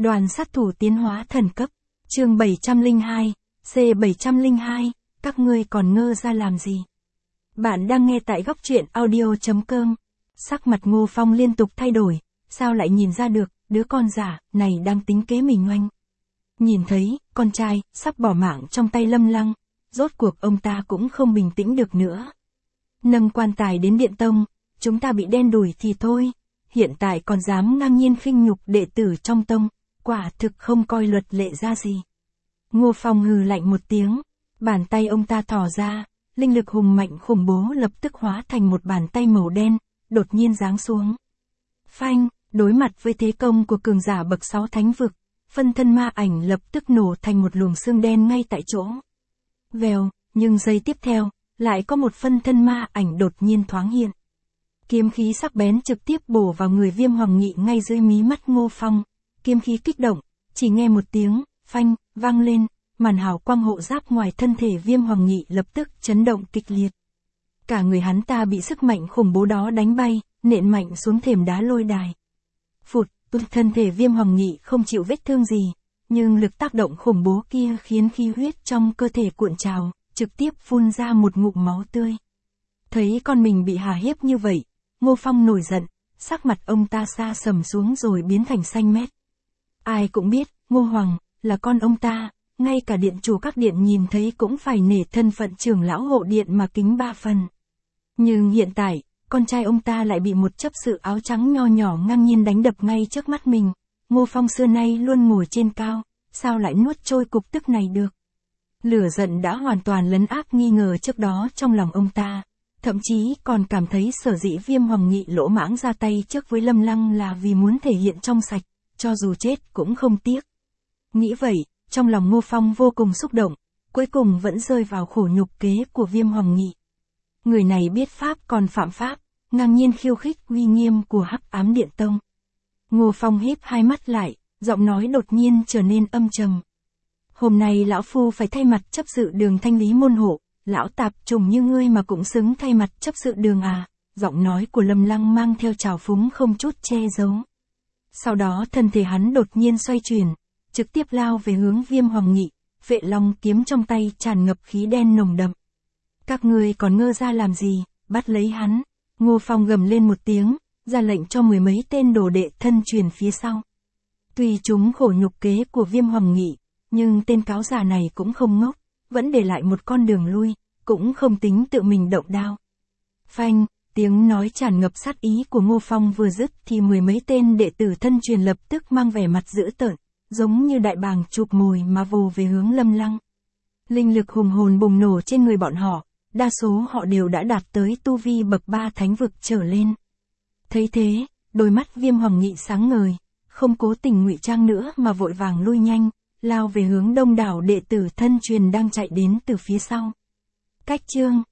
Đoàn sát thủ tiến hóa thần cấp. Chương 702, C702, các ngươi còn ngơ ra làm gì? Bạn đang nghe tại góc truyện audio.com. Sắc mặt Ngô Phong liên tục thay đổi, sao lại nhìn ra được, đứa con giả này đang tính kế mình oanh. Nhìn thấy, con trai, sắp bỏ mạng trong tay Lâm Lăng, rốt cuộc ông ta cũng không bình tĩnh được nữa. Nâng quan tài đến Điện Tông, chúng ta bị đen đuổi thì thôi, hiện tại còn dám ngang nhiên khinh nhục đệ tử trong tông, quả thực không coi luật lệ ra gì. Ngô Phong hừ lạnh một tiếng, bàn tay ông ta thò ra, linh lực hùng mạnh khủng bố lập tức hóa thành một bàn tay màu đen, đột nhiên giáng xuống. Phanh, đối mặt với thế công của cường giả bậc 6 thánh vực, phân thân ma ảnh lập tức nổ thành một luồng xương đen ngay tại chỗ. Vèo, nhưng giây tiếp theo, lại có một phân thân ma ảnh đột nhiên thoáng hiện. Kiếm khí sắc bén trực tiếp bổ vào người Viêm Hoàng Nghị ngay dưới mí mắt Ngô Phong. Kiếm khí kích động, chỉ nghe một tiếng, phanh, vang lên, màn hào quang hộ giáp ngoài thân thể Viêm Hoàng Nghị lập tức chấn động kịch liệt. Cả người hắn ta bị sức mạnh khủng bố đó đánh bay, nện mạnh xuống thềm đá lôi đài. Phụt, thân thể Viêm Hoàng Nghị không chịu vết thương gì, nhưng lực tác động khủng bố kia khiến khí huyết trong cơ thể cuộn trào, trực tiếp phun ra một ngụm máu tươi. Thấy con mình bị hà hiếp như vậy, Ngô Phong nổi giận, sắc mặt ông ta sa sầm xuống rồi biến thành xanh mét. Ai cũng biết, Ngô Hoàng, là con ông ta, ngay cả điện chủ các điện nhìn thấy cũng phải nể thân phận trưởng lão hộ điện mà kính 3 phần. Nhưng hiện tại, con trai ông ta lại bị một chấp sự áo trắng nho nhỏ ngang nhiên đánh đập ngay trước mắt mình. Ngô Phong xưa nay luôn ngồi trên cao, sao lại nuốt trôi cục tức này được? Lửa giận đã hoàn toàn lấn áp nghi ngờ trước đó trong lòng ông ta. Thậm chí còn cảm thấy sở dĩ Viêm Hoàng Nghị lỗ mãng ra tay trước với Lâm Lăng là vì muốn thể hiện trong sạch, cho dù chết cũng không tiếc. Nghĩ vậy, trong lòng Ngô Phong vô cùng xúc động, cuối cùng vẫn rơi vào khổ nhục kế của Viêm Hoàng Nghị. Người này biết pháp còn phạm pháp, ngang nhiên khiêu khích uy nghiêm của Hắc Ám Điện Tông. Ngô Phong híp hai mắt lại, giọng nói đột nhiên trở nên âm trầm. Hôm nay lão phu phải thay mặt chấp sự Đường thanh lý môn hộ. Lão tạp trùng như ngươi mà cũng xứng thay mặt chấp sự Đường à? Giọng nói của Lâm Lăng mang theo trào phúng không chút che giấu. Sau đó thân thể hắn đột nhiên xoay chuyển, trực tiếp lao về hướng Viêm Hoàng Nghị, Vệ Long kiếm trong tay tràn ngập khí đen nồng đậm. Các ngươi còn ngơ ra làm gì, bắt lấy hắn. Ngô Phong gầm lên một tiếng, ra lệnh cho mười mấy tên đồ đệ thân truyền phía sau. Tuy chúng khổ nhục kế của Viêm Hoàng Nghị, nhưng tên cáo già này cũng không ngốc, vẫn để lại một con đường lui, cũng không tính tự mình động đao. Phanh, tiếng nói tràn ngập sát ý của Ngô Phong vừa dứt thì mười mấy tên đệ tử thân truyền lập tức mang vẻ mặt dữ tợn, giống như đại bàng chụp mồi mà vồ về hướng Lâm Lăng. Linh lực hùng hồn bùng nổ trên người bọn họ, đa số họ đều đã đạt tới tu vi bậc 3 thánh vực trở lên. Thấy thế, đôi mắt Viêm Hoàng Nghị sáng ngời, không cố tình ngụy trang nữa mà vội vàng lui nhanh, lao về hướng đông đảo đệ tử thân truyền đang chạy đến từ phía sau. Cách chương